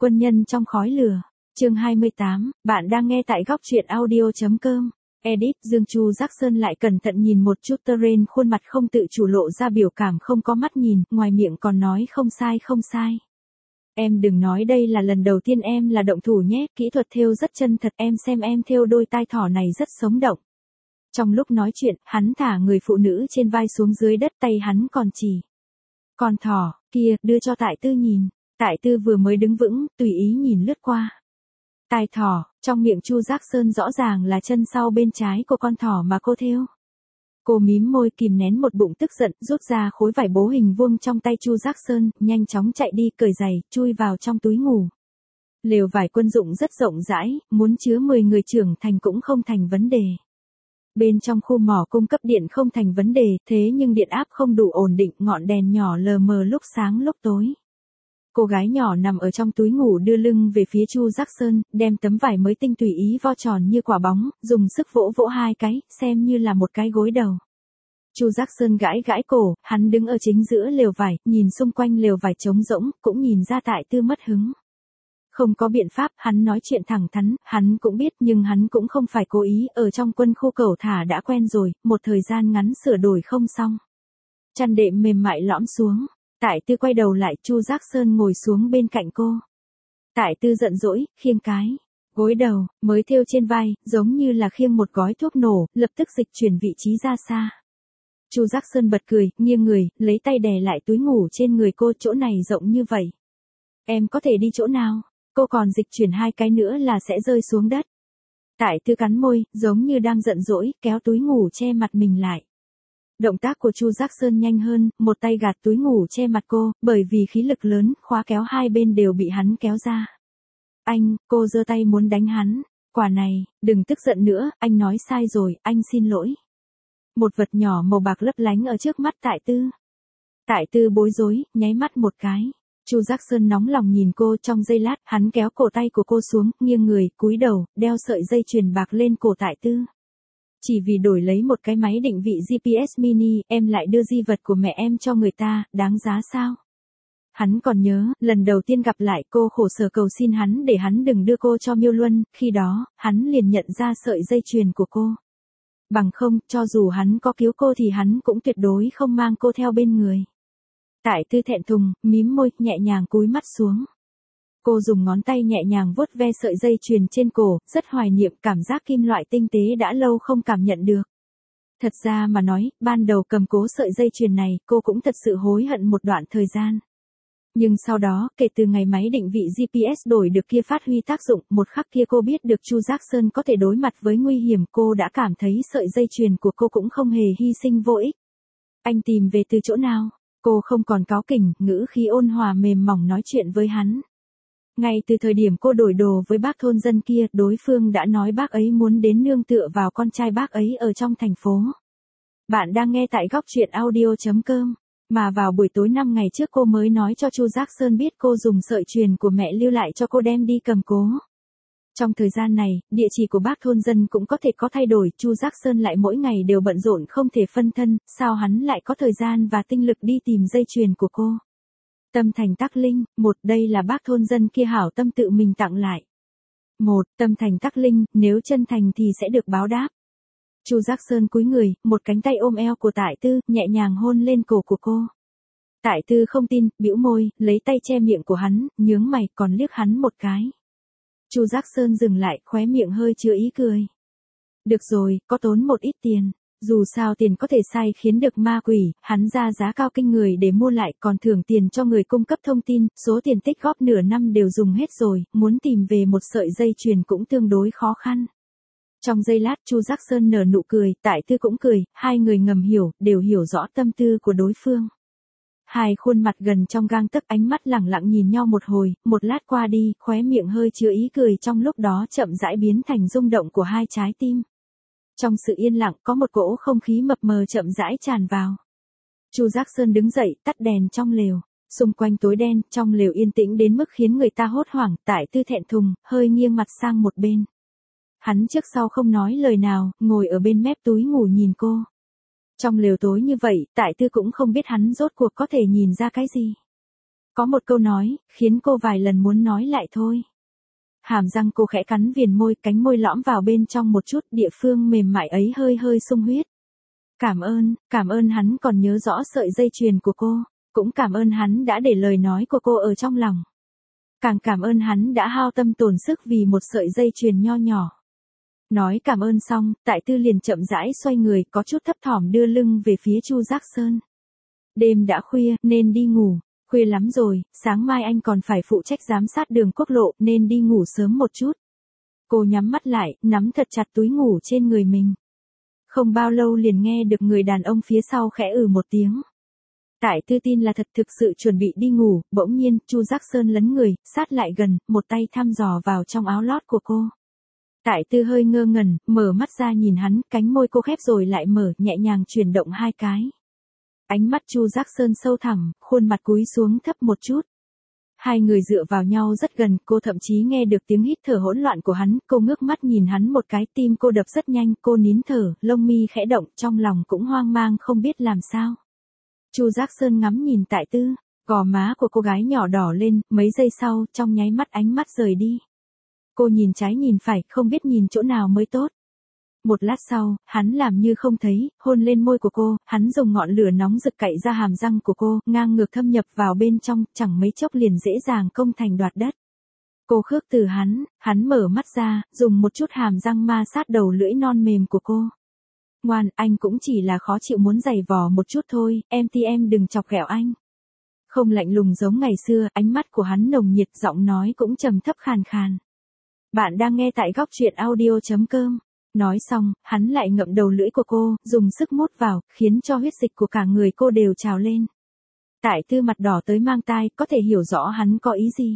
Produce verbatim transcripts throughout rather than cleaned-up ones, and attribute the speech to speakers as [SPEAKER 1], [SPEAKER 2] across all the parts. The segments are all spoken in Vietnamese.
[SPEAKER 1] Quân nhân trong khói lửa. Chương hai mươi tám, bạn đang nghe tại góc truyện audio chấm com. Edit, Dương Chu Giác Sơn lại cẩn thận nhìn một chút Terrain, khuôn mặt không tự chủ lộ ra biểu cảm không có mắt nhìn, ngoài miệng còn nói không sai không sai. Em đừng nói đây là lần đầu tiên em là động thủ nhé, kỹ thuật thêu rất chân thật, em xem em thêu đôi tai thỏ này rất sống động. Trong lúc nói chuyện, hắn thả người phụ nữ trên vai xuống dưới đất, tay hắn còn chỉ. Con thỏ, kia, đưa cho Tại Tư nhìn. Tại Tư vừa mới đứng vững, tùy ý nhìn lướt qua. Tai thỏ, trong miệng Chu Giác Sơn rõ ràng là chân sau bên trái của con thỏ mà cô thêu. Cô mím môi kìm nén một bụng tức giận, rút ra khối vải bố hình vuông trong tay Chu Giác Sơn, nhanh chóng chạy đi, cởi giày, chui vào trong túi ngủ. Lều vải quân dụng rất rộng rãi, muốn chứa mười người trưởng thành cũng không thành vấn đề. Bên trong khu mỏ cung cấp điện không thành vấn đề, thế nhưng điện áp không đủ ổn định, ngọn đèn nhỏ lờ mờ lúc sáng lúc tối. Cô gái nhỏ nằm ở trong túi ngủ đưa lưng về phía Chu Giác Sơn, đem tấm vải mới tinh tùy ý vo tròn như quả bóng, dùng sức vỗ vỗ hai cái, xem như là một cái gối đầu. Chu Giác Sơn gãi gãi cổ, hắn đứng ở chính giữa lều vải, nhìn xung quanh lều vải trống rỗng, cũng nhìn ra Tại Tư mất hứng. Không có biện pháp, hắn nói chuyện thẳng thắn, hắn cũng biết nhưng hắn cũng không phải cố ý, ở trong quân khu cẩu thả đã quen rồi, một thời gian ngắn sửa đổi không xong. Chăn đệm mềm mại lõm xuống. Tại Tư quay đầu lại, Chu Giác Sơn ngồi xuống bên cạnh cô. Tại Tư giận dỗi, khiêng cái gối đầu mới thêu trên vai, giống như là khiêng một gói thuốc nổ, lập tức dịch chuyển vị trí ra xa. Chu Giác Sơn bật cười, nghiêng người, lấy tay đè lại túi ngủ trên người cô, chỗ này rộng như vậy. Em có thể đi chỗ nào? Cô còn dịch chuyển hai cái nữa là sẽ rơi xuống đất. Tại Tư cắn môi, giống như đang giận dỗi, kéo túi ngủ che mặt mình lại. Động tác của Chu Giác Sơn nhanh hơn, một tay gạt túi ngủ che mặt cô, bởi vì khí lực lớn, khóa kéo hai bên đều bị hắn kéo ra. Anh, cô giơ tay muốn đánh hắn. Quả này, đừng tức giận nữa, anh nói sai rồi, anh xin lỗi. Một vật nhỏ màu bạc lấp lánh ở trước mắt Tại Tư. Tại Tư bối rối, nháy mắt một cái. Chu Giác Sơn nóng lòng nhìn cô, trong giây lát, hắn kéo cổ tay của cô xuống, nghiêng người, cúi đầu, đeo sợi dây chuyền bạc lên cổ Tại Tư. Chỉ vì đổi lấy một cái máy định vị giê pê ét mini, em lại đưa di vật của mẹ em cho người ta, đáng giá sao? Hắn còn nhớ, lần đầu tiên gặp lại cô khổ sở cầu xin hắn để hắn đừng đưa cô cho Miêu Luân, khi đó, hắn liền nhận ra sợi dây chuyền của cô. Bằng không, cho dù hắn có cứu cô thì hắn cũng tuyệt đối không mang cô theo bên người. Tại Tư thẹn thùng, mím môi, nhẹ nhàng cúi mắt xuống. Cô dùng ngón tay nhẹ nhàng vuốt ve sợi dây chuyền trên cổ, rất hoài niệm, cảm giác kim loại tinh tế đã lâu không cảm nhận được. Thật ra mà nói, ban đầu cầm cố sợi dây chuyền này, cô cũng thật sự hối hận một đoạn thời gian. Nhưng sau đó, kể từ ngày máy định vị giê pê ét đổi được kia phát huy tác dụng, một khắc kia cô biết được Chu Giác Sơn có thể đối mặt với nguy hiểm, cô đã cảm thấy sợi dây chuyền của cô cũng không hề hy sinh vô ích. Anh tìm về từ chỗ nào? Cô không còn cáu kỉnh, ngữ khí ôn hòa mềm mỏng nói chuyện với hắn. Ngay từ thời điểm cô đổi đồ với bác thôn dân kia, đối phương đã nói bác ấy muốn đến nương tựa vào con trai bác ấy ở trong thành phố. Bạn đang nghe tại góc truyện audio chấm com. Mà vào buổi tối năm ngày trước cô mới nói cho Chu Giác Sơn biết cô dùng sợi chuyền của mẹ lưu lại cho cô đem đi cầm cố. Trong thời gian này, địa chỉ của bác thôn dân cũng có thể có thay đổi, Chu Giác Sơn lại mỗi ngày đều bận rộn không thể phân thân, sao hắn lại có thời gian và tinh lực đi tìm dây chuyền của cô. Tâm thành Tắc Linh, một, đây là bác thôn dân kia hảo tâm tự mình tặng lại. Một, tâm thành Tắc Linh, nếu chân thành thì sẽ được báo đáp. Chu Giác Sơn cúi người, một cánh tay ôm eo của Tại Tư, nhẹ nhàng hôn lên cổ của cô. Tại Tư không tin, bĩu môi, lấy tay che miệng của hắn, nhướng mày, còn liếc hắn một cái. Chu Giác Sơn dừng lại, khóe miệng hơi chứa ý cười. Được rồi, có tốn một ít tiền. Dù sao tiền có thể sai khiến được ma quỷ, hắn ra giá cao kinh người để mua lại, còn thưởng tiền cho người cung cấp thông tin, số tiền tích góp nửa năm đều dùng hết rồi, muốn tìm về một sợi dây chuyền cũng tương đối khó khăn. Trong giây lát, Chu Giác Sơn nở nụ cười, Tại Tư cũng cười, hai người ngầm hiểu, đều hiểu rõ tâm tư của đối phương. Hai khuôn mặt gần trong gang tấc, ánh mắt lẳng lặng nhìn nhau một hồi, một lát qua đi, khóe miệng hơi chứa ý cười, trong lúc đó chậm rãi biến thành rung động của hai trái tim. Trong sự yên lặng, có một cỗ không khí mập mờ chậm rãi tràn vào. Chu Giác Sơn đứng dậy, tắt đèn trong lều. Xung quanh tối đen, trong lều yên tĩnh đến mức khiến người ta hốt hoảng, Tại Tư thẹn thùng, hơi nghiêng mặt sang một bên. Hắn trước sau không nói lời nào, ngồi ở bên mép túi ngủ nhìn cô. Trong lều tối như vậy, Tại Tư cũng không biết hắn rốt cuộc có thể nhìn ra cái gì. Có một câu nói, khiến cô vài lần muốn nói lại thôi. Hàm răng cô khẽ cắn viền môi, cánh môi lõm vào bên trong một chút, địa phương mềm mại ấy hơi hơi sung huyết. Cảm ơn, cảm ơn hắn còn nhớ rõ sợi dây chuyền của cô, cũng cảm ơn hắn đã để lời nói của cô ở trong lòng. Càng cảm ơn hắn đã hao tâm tổn sức vì một sợi dây chuyền nho nhỏ. Nói cảm ơn xong, Tại Tư liền chậm rãi xoay người, có chút thấp thỏm đưa lưng về phía Chu Giác Sơn. Đêm đã khuya, nên đi ngủ. Khuya lắm rồi, sáng mai anh còn phải phụ trách giám sát đường quốc lộ, nên đi ngủ sớm một chút. Cô nhắm mắt lại, nắm thật chặt túi ngủ trên người mình. Không bao lâu liền nghe được người đàn ông phía sau khẽ ừ một tiếng. Tại Tư tin là thật, thực sự chuẩn bị đi ngủ, bỗng nhiên, Chu Giác Sơn lấn người, sát lại gần, một tay thăm dò vào trong áo lót của cô. Tại Tư hơi ngơ ngẩn, mở mắt ra nhìn hắn, cánh môi cô khép rồi lại mở, nhẹ nhàng chuyển động hai cái. Ánh mắt Chu Giác Sơn sâu thẳm, khuôn mặt cúi xuống thấp một chút. Hai người dựa vào nhau rất gần, cô thậm chí nghe được tiếng hít thở hỗn loạn của hắn, cô ngước mắt nhìn hắn một cái, tim cô đập rất nhanh, cô nín thở, lông mi khẽ động, trong lòng cũng hoang mang không biết làm sao. Chu Giác Sơn ngắm nhìn Tại Tư, gò má của cô gái nhỏ đỏ lên, mấy giây sau, trong nháy mắt ánh mắt rời đi. Cô nhìn trái nhìn phải, không biết nhìn chỗ nào mới tốt. Một lát sau, hắn làm như không thấy, hôn lên môi của cô, hắn dùng ngọn lửa nóng rực cạy ra hàm răng của cô, ngang ngược thâm nhập vào bên trong, chẳng mấy chốc liền dễ dàng công thành đoạt đất. Cô khước từ hắn, hắn mở mắt ra, dùng một chút hàm răng ma sát đầu lưỡi non mềm của cô. Ngoan, anh cũng chỉ là khó chịu muốn giày vò một chút thôi, em thì em đừng chọc ghẹo anh. Không lạnh lùng giống ngày xưa, ánh mắt của hắn nồng nhiệt, giọng nói cũng trầm thấp khàn khàn. Bạn đang nghe tại góc truyện audio chấm com. Nói xong, hắn lại ngậm đầu lưỡi của cô, dùng sức mút vào, khiến cho huyết dịch của cả người cô đều trào lên. Tại Tư mặt đỏ tới mang tai, có thể hiểu rõ hắn có ý gì.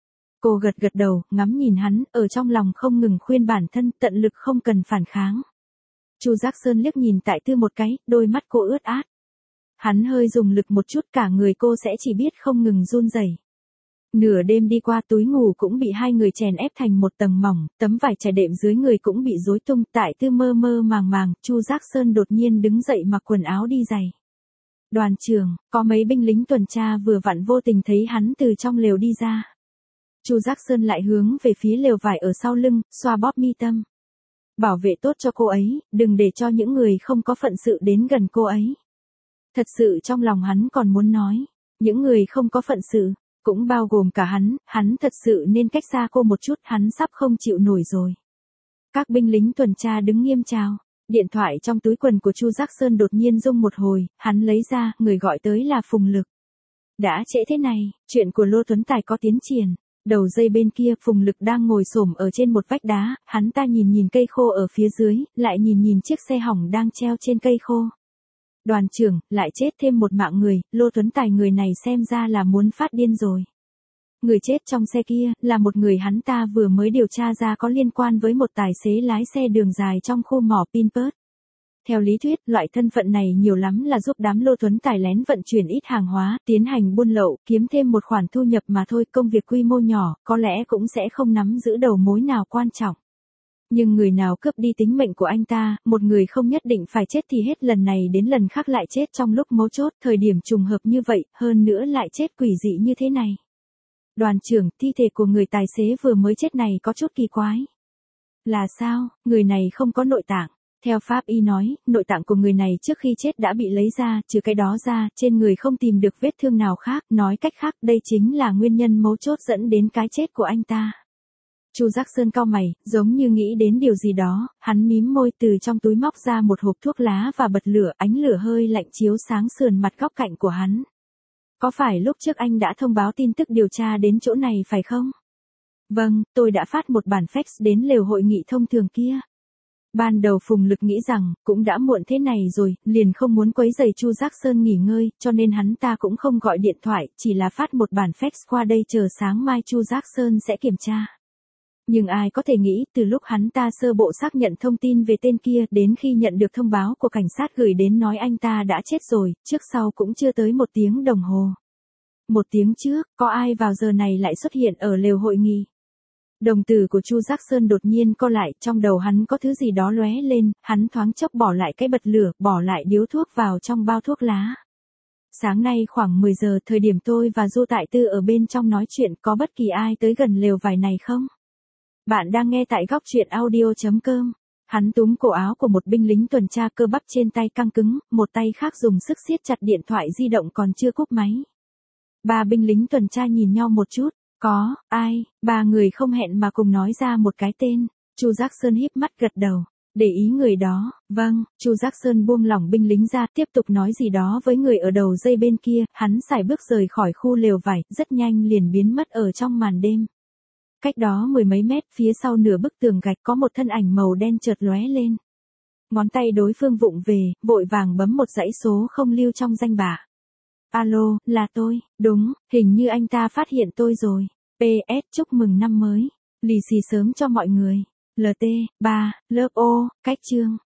[SPEAKER 1] Cô gật gật đầu, ngắm nhìn hắn, ở trong lòng không ngừng khuyên bản thân, tận lực không cần phản kháng. Chu Giác Sơn liếc nhìn Tại Tư một cái, đôi mắt cô ướt át. Hắn hơi dùng lực một chút, cả người cô sẽ chỉ biết không ngừng run rẩy. Nửa đêm đi qua, túi ngủ cũng bị hai người chèn ép thành một tầng mỏng, tấm vải trải đệm dưới người cũng bị rối tung. Tại Tư mơ mơ màng màng, Chu Giác Sơn đột nhiên đứng dậy mặc quần áo đi giày. Đoàn trường, có mấy binh lính tuần tra vừa vặn vô tình thấy hắn từ trong lều đi ra. Chu Giác Sơn lại hướng về phía lều vải ở sau lưng, xoa bóp mi tâm. Bảo vệ tốt cho cô ấy, đừng để cho những người không có phận sự đến gần cô ấy. Thật sự trong lòng hắn còn muốn nói, những người không có phận sự, cũng bao gồm cả hắn, hắn thật sự nên cách xa cô một chút, hắn sắp không chịu nổi rồi. Các binh lính tuần tra đứng nghiêm chào. Điện thoại trong túi quần của Chu Giác Sơn đột nhiên rung một hồi, hắn lấy ra, người gọi tới là Phùng Lực. Đã trễ thế này, chuyện của Lô Tuấn Tài có tiến triển. Đầu dây bên kia, Phùng Lực đang ngồi xổm ở trên một vách đá, hắn ta nhìn nhìn cây khô ở phía dưới, lại nhìn nhìn chiếc xe hỏng đang treo trên cây khô. Đoàn trưởng, lại chết thêm một mạng người, Lô Tuấn Tài người này xem ra là muốn phát điên rồi. Người chết trong xe kia, là một người hắn ta vừa mới điều tra ra có liên quan với một tài xế lái xe đường dài trong khu mỏ Pinpert. Theo lý thuyết, loại thân phận này nhiều lắm là giúp đám Lô Tuấn Tài lén vận chuyển ít hàng hóa, tiến hành buôn lậu, kiếm thêm một khoản thu nhập mà thôi, công việc quy mô nhỏ, có lẽ cũng sẽ không nắm giữ đầu mối nào quan trọng. Nhưng người nào cướp đi tính mệnh của anh ta, một người không nhất định phải chết thì hết lần này đến lần khác lại chết trong lúc mấu chốt, thời điểm trùng hợp như vậy, hơn nữa lại chết quỷ dị như thế này. Đoàn trưởng, thi thể của người tài xế vừa mới chết này có chút kỳ quái. Là sao, người này không có nội tạng. Theo pháp y nói, nội tạng của người này trước khi chết đã bị lấy ra, trừ cái đó ra, trên người không tìm được vết thương nào khác, nói cách khác, đây chính là nguyên nhân mấu chốt dẫn đến cái chết của anh ta. Chu Giác Sơn cau mày, giống như nghĩ đến điều gì đó, hắn mím môi từ trong túi móc ra một hộp thuốc lá và bật lửa, ánh lửa hơi lạnh chiếu sáng sườn mặt góc cạnh của hắn. Có phải lúc trước anh đã thông báo tin tức điều tra đến chỗ này phải không? Vâng, tôi đã phát một bản fax đến lều hội nghị thông thường kia. Ban đầu Phùng Lực nghĩ rằng, cũng đã muộn thế này rồi, liền không muốn quấy rầy Chu Giác Sơn nghỉ ngơi, cho nên hắn ta cũng không gọi điện thoại, chỉ là phát một bản fax qua đây chờ sáng mai Chu Giác Sơn sẽ kiểm tra. Nhưng ai có thể nghĩ, từ lúc hắn ta sơ bộ xác nhận thông tin về tên kia, đến khi nhận được thông báo của cảnh sát gửi đến nói anh ta đã chết rồi, trước sau cũng chưa tới một tiếng đồng hồ. Một tiếng trước, có ai vào giờ này lại xuất hiện ở lều hội nghị? Đồng tử của Chu Giác Sơn đột nhiên co lại, trong đầu hắn có thứ gì đó lóe lên, hắn thoáng chốc bỏ lại cái bật lửa, bỏ lại điếu thuốc vào trong bao thuốc lá. Sáng nay khoảng mười giờ thời điểm tôi và Du Tại Tư ở bên trong nói chuyện, có bất kỳ ai tới gần lều vải này không? Bạn đang nghe tại góc truyện audio.com. Hắn túm cổ áo của một binh lính tuần tra, cơ bắp trên tay căng cứng, một tay khác dùng sức siết chặt điện thoại di động còn chưa cúp máy. Ba binh lính tuần tra nhìn nhau một chút, có, ai, ba người không hẹn mà cùng nói ra một cái tên. Chu Giác Sơn híp mắt gật đầu, để ý người đó, vâng. Chu Giác Sơn buông lỏng binh lính ra, tiếp tục nói gì đó với người ở đầu dây bên kia, hắn sải bước rời khỏi khu lều vải, rất nhanh liền biến mất ở trong màn đêm. Cách đó mười mấy mét, phía sau nửa bức tường gạch có một thân ảnh màu đen chợt lóe lên. Ngón tay đối phương vụng về, vội vàng bấm một dãy số không lưu trong danh bạ. Alo, là tôi, đúng, hình như anh ta phát hiện tôi rồi. pê ét chúc mừng năm mới, lì xì sớm cho mọi người. lờ tê, ba, lớp O, cách chương.